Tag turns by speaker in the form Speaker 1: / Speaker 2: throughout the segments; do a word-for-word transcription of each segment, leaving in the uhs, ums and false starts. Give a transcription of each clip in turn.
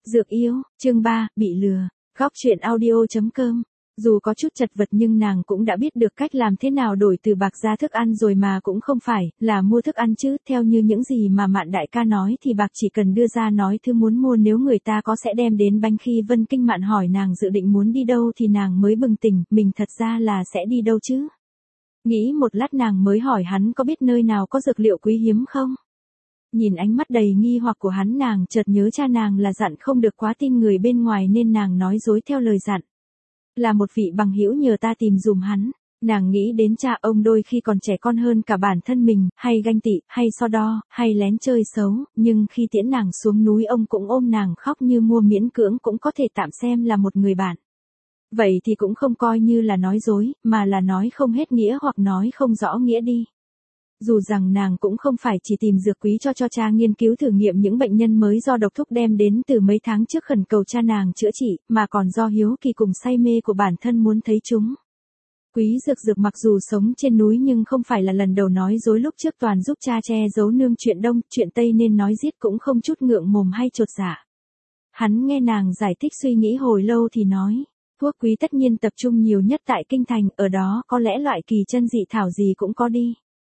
Speaker 1: Dược yêu, chương ba, bị lừa. Góc truyện audio.com. Dù có chút chật vật nhưng nàng cũng đã biết được cách làm thế nào đổi từ bạc ra thức ăn rồi, mà cũng không phải là mua thức ăn chứ. Theo như những gì mà Mạn đại ca nói thì bạc chỉ cần đưa ra nói thứ muốn mua, nếu người ta có sẽ đem đến banh. Khi Vân Kinh Mạn hỏi nàng dự định muốn đi đâu thì nàng mới bừng tỉnh, mình thật ra là sẽ đi đâu chứ. Nghĩ một lát nàng mới hỏi hắn có biết nơi nào có dược liệu quý hiếm không. Nhìn ánh mắt đầy nghi hoặc của hắn, nàng chợt nhớ cha nàng là dặn không được quá tin người bên ngoài, nên nàng nói dối theo lời dặn. Là một vị bằng hữu nhờ ta tìm dùm hắn. Nàng nghĩ đến cha ông đôi khi còn trẻ con hơn cả bản thân mình, hay ganh tị, hay so đo, hay lén chơi xấu, nhưng khi tiễn nàng xuống núi ông cũng ôm nàng khóc như mua, miễn cưỡng cũng có thể tạm xem là một người bạn. Vậy thì cũng không coi như là nói dối, mà là nói không hết nghĩa hoặc nói không rõ nghĩa đi. Dù rằng nàng cũng không phải chỉ tìm dược quý cho cho cha nghiên cứu thử nghiệm những bệnh nhân mới do độc thuốc đem đến từ mấy tháng trước khẩn cầu cha nàng chữa trị, mà còn do hiếu kỳ cùng say mê của bản thân muốn thấy chúng. Quý Dược Dược mặc dù sống trên núi nhưng không phải là lần đầu nói dối, lúc trước toàn giúp cha che giấu nương chuyện đông, chuyện tây nên nói giết cũng không chút ngượng mồm hay chột dạ. Hắn nghe nàng giải thích suy nghĩ hồi lâu thì nói, thuốc quý tất nhiên tập trung nhiều nhất tại kinh thành, ở đó có lẽ loại kỳ chân dị thảo gì cũng có đi.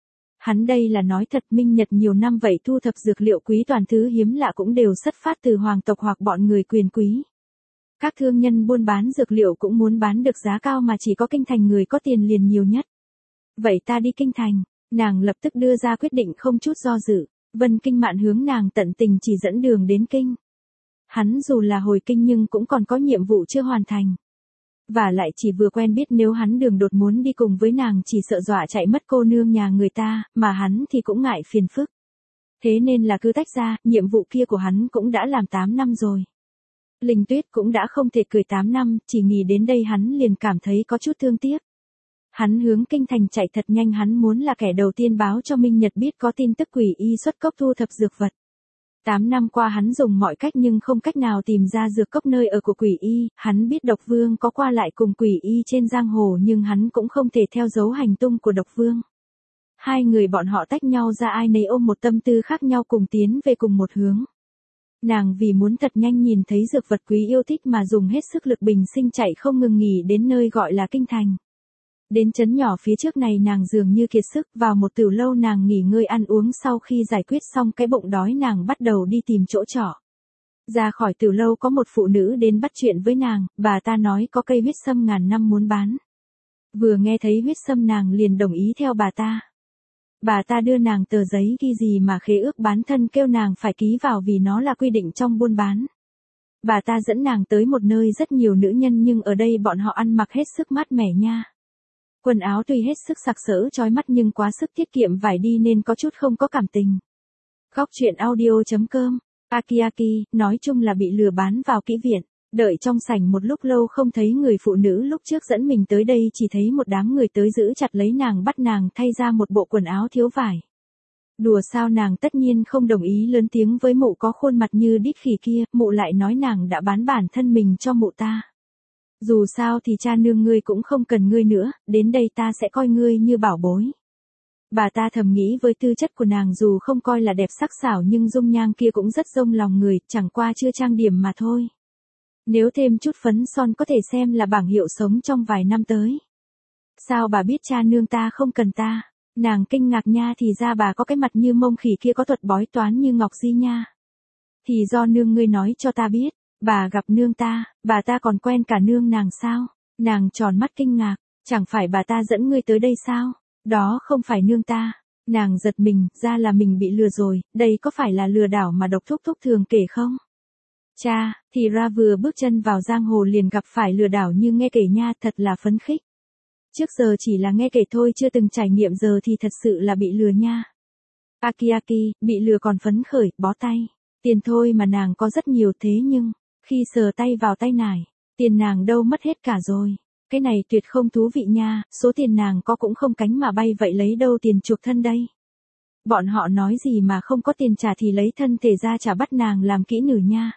Speaker 1: Hắn đây là nói thật, Minh Nhật nhiều năm vậy thu thập dược liệu quý toàn thứ hiếm lạ cũng đều xuất phát từ hoàng tộc hoặc bọn người quyền quý. Các thương nhân buôn bán dược liệu cũng muốn bán được giá cao, mà chỉ có kinh thành người có tiền liền nhiều nhất. Vậy ta đi kinh thành, nàng lập tức đưa ra quyết định không chút do dự. Vân Kinh Mạn hướng nàng tận tình chỉ dẫn đường đến kinh. Hắn dù là hồi kinh nhưng cũng còn có nhiệm vụ chưa hoàn thành. Và lại chỉ vừa quen biết, nếu hắn đường đột muốn đi cùng với nàng chỉ sợ dọa chạy mất cô nương nhà người ta, mà hắn thì cũng ngại phiền phức. Thế nên là cứ tách ra, nhiệm vụ kia của hắn cũng đã làm tám năm rồi. Linh Tuyết cũng đã không thể cười tám năm, chỉ nghĩ đến đây hắn liền cảm thấy có chút thương tiếc. Hắn hướng kinh thành chạy thật nhanh, hắn muốn là kẻ đầu tiên báo cho Minh Nhật biết có tin tức quỷ y xuất cốc thu thập dược vật. Tám năm qua hắn dùng mọi cách nhưng không cách nào tìm ra dược cốc nơi ở của quỷ y. Hắn biết Độc Vương có qua lại cùng quỷ y trên giang hồ, nhưng hắn cũng không thể theo dấu hành tung của Độc Vương. Hai người bọn họ tách nhau ra, ai nấy ôm một tâm tư khác nhau, cùng tiến về cùng một hướng. Nàng vì muốn thật nhanh nhìn thấy dược vật quý yêu thích mà dùng hết sức lực bình sinh chạy không ngừng nghỉ đến nơi gọi là kinh thành. Đến trấn nhỏ phía trước này nàng dường như kiệt sức, vào một tửu lâu nàng nghỉ ngơi ăn uống, sau khi giải quyết xong cái bụng đói nàng bắt đầu đi tìm chỗ trọ. Ra khỏi tửu lâu có một phụ nữ đến bắt chuyện với nàng, bà ta nói có cây huyết sâm ngàn năm muốn bán. Vừa nghe thấy huyết sâm nàng liền đồng ý theo bà ta. Bà ta đưa nàng tờ giấy ghi gì mà khế ước bán thân, kêu nàng phải ký vào vì nó là quy định trong buôn bán. Bà ta dẫn nàng tới một nơi rất nhiều nữ nhân, nhưng ở đây bọn họ ăn mặc hết sức mát mẻ nha. Quần áo tuy hết sức sặc sỡ chói mắt nhưng quá sức tiết kiệm vải đi nên có chút không có cảm tình. Góc truyện audio.com. Akiaki, nói chung là bị lừa bán vào kỹ viện. Đợi trong sảnh một lúc lâu không thấy người phụ nữ lúc trước dẫn mình tới đây, chỉ thấy một đám người tới giữ chặt lấy nàng, bắt nàng thay ra một bộ quần áo thiếu vải. Đùa sao, nàng tất nhiên không đồng ý, lớn tiếng với mụ có khuôn mặt như đít khỉ kia. Mụ lại nói nàng đã bán bản thân mình cho mụ ta. Dù sao thì cha nương ngươi cũng không cần ngươi nữa, đến đây ta sẽ coi ngươi như bảo bối. Bà ta thầm nghĩ với tư chất của nàng dù không coi là đẹp sắc sảo nhưng dung nhang kia cũng rất rông lòng người, chẳng qua chưa trang điểm mà thôi. Nếu thêm chút phấn son có thể xem là bảng hiệu sống trong vài năm tới. Sao bà biết cha nương ta không cần ta? Nàng kinh ngạc nha, thì ra bà có cái mặt như mông khỉ kia có thuật bói toán như ngọc di nha. Thì do nương ngươi nói cho ta biết. Bà gặp nương ta, bà ta còn quen cả nương nàng sao? Nàng tròn mắt kinh ngạc, chẳng phải bà ta dẫn ngươi tới đây sao? Đó không phải nương ta. Nàng giật mình, ra là mình bị lừa rồi, đây có phải là lừa đảo mà Độc Thúc Thúc thường kể không? Cha, thì ra vừa bước chân vào giang hồ liền gặp phải lừa đảo như nghe kể nha, thật là phấn khích. Trước giờ chỉ là nghe kể thôi, chưa từng trải nghiệm, giờ thì thật sự là bị lừa nha. Akiaki, bị lừa còn phấn khởi, bó tay. Tiền thôi mà nàng có rất nhiều, thế nhưng khi sờ tay vào tay nải, tiền nàng đâu mất hết cả rồi. Cái này tuyệt không thú vị nha, số tiền nàng có cũng không cánh mà bay, vậy lấy đâu tiền chuộc thân đây? Bọn họ nói gì mà không có tiền trả thì lấy thân thể ra trả, bắt nàng làm kỹ nữ nha.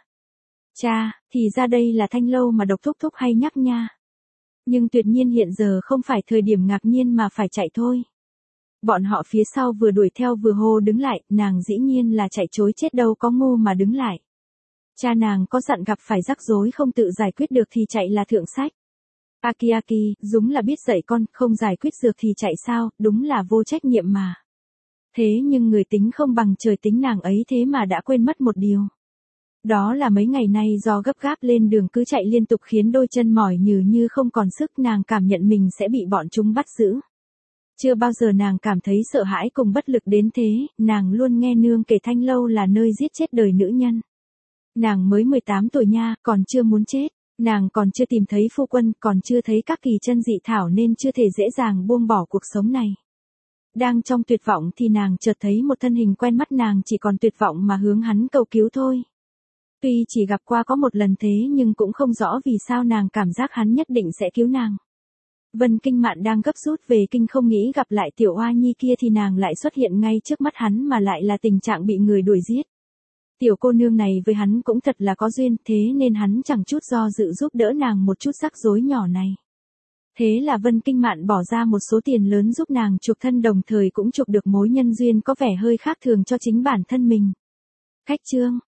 Speaker 1: Cha, thì ra đây là Thanh Lâu mà Độc Thúc Thúc hay nhắc nha. Nhưng tuyệt nhiên hiện giờ không phải thời điểm ngạc nhiên mà phải chạy thôi. Bọn họ phía sau vừa đuổi theo vừa hô đứng lại, nàng dĩ nhiên là chạy chối chết, đâu có ngu mà đứng lại. Cha nàng có dặn gặp phải rắc rối không tự giải quyết được thì chạy là thượng sách. Aki Aki, đúng là biết dạy con, không giải quyết được thì chạy sao, đúng là vô trách nhiệm mà. Thế nhưng người tính không bằng trời tính, nàng ấy thế mà đã quên mất một điều. Đó là mấy ngày nay do gấp gáp lên đường cứ chạy liên tục khiến đôi chân mỏi nhừ như không còn sức, nàng cảm nhận mình sẽ bị bọn chúng bắt giữ. Chưa bao giờ nàng cảm thấy sợ hãi cùng bất lực đến thế, nàng luôn nghe nương kể Thanh Lâu là nơi giết chết đời nữ nhân. Nàng mới mười tám tuổi nha, còn chưa muốn chết, nàng còn chưa tìm thấy phu quân, còn chưa thấy các kỳ chân dị thảo nên chưa thể dễ dàng buông bỏ cuộc sống này. Đang trong tuyệt vọng thì nàng chợt thấy một thân hình quen mắt, nàng chỉ còn tuyệt vọng mà hướng hắn cầu cứu thôi. Tuy chỉ gặp qua có một lần thế nhưng cũng không rõ vì sao nàng cảm giác hắn nhất định sẽ cứu nàng. Vân Kinh Mạn đang gấp rút về kinh, không nghĩ gặp lại tiểu oa nhi kia thì nàng lại xuất hiện ngay trước mắt hắn, mà lại là tình trạng bị người đuổi giết. Tiểu cô nương này với hắn cũng thật là có duyên, thế nên hắn chẳng chút do dự giúp đỡ nàng một chút rắc rối nhỏ này. Thế là Vân Kinh Mạn bỏ ra một số tiền lớn giúp nàng chuộc thân, đồng thời cũng chuộc được mối nhân duyên có vẻ hơi khác thường cho chính bản thân mình. Khách chương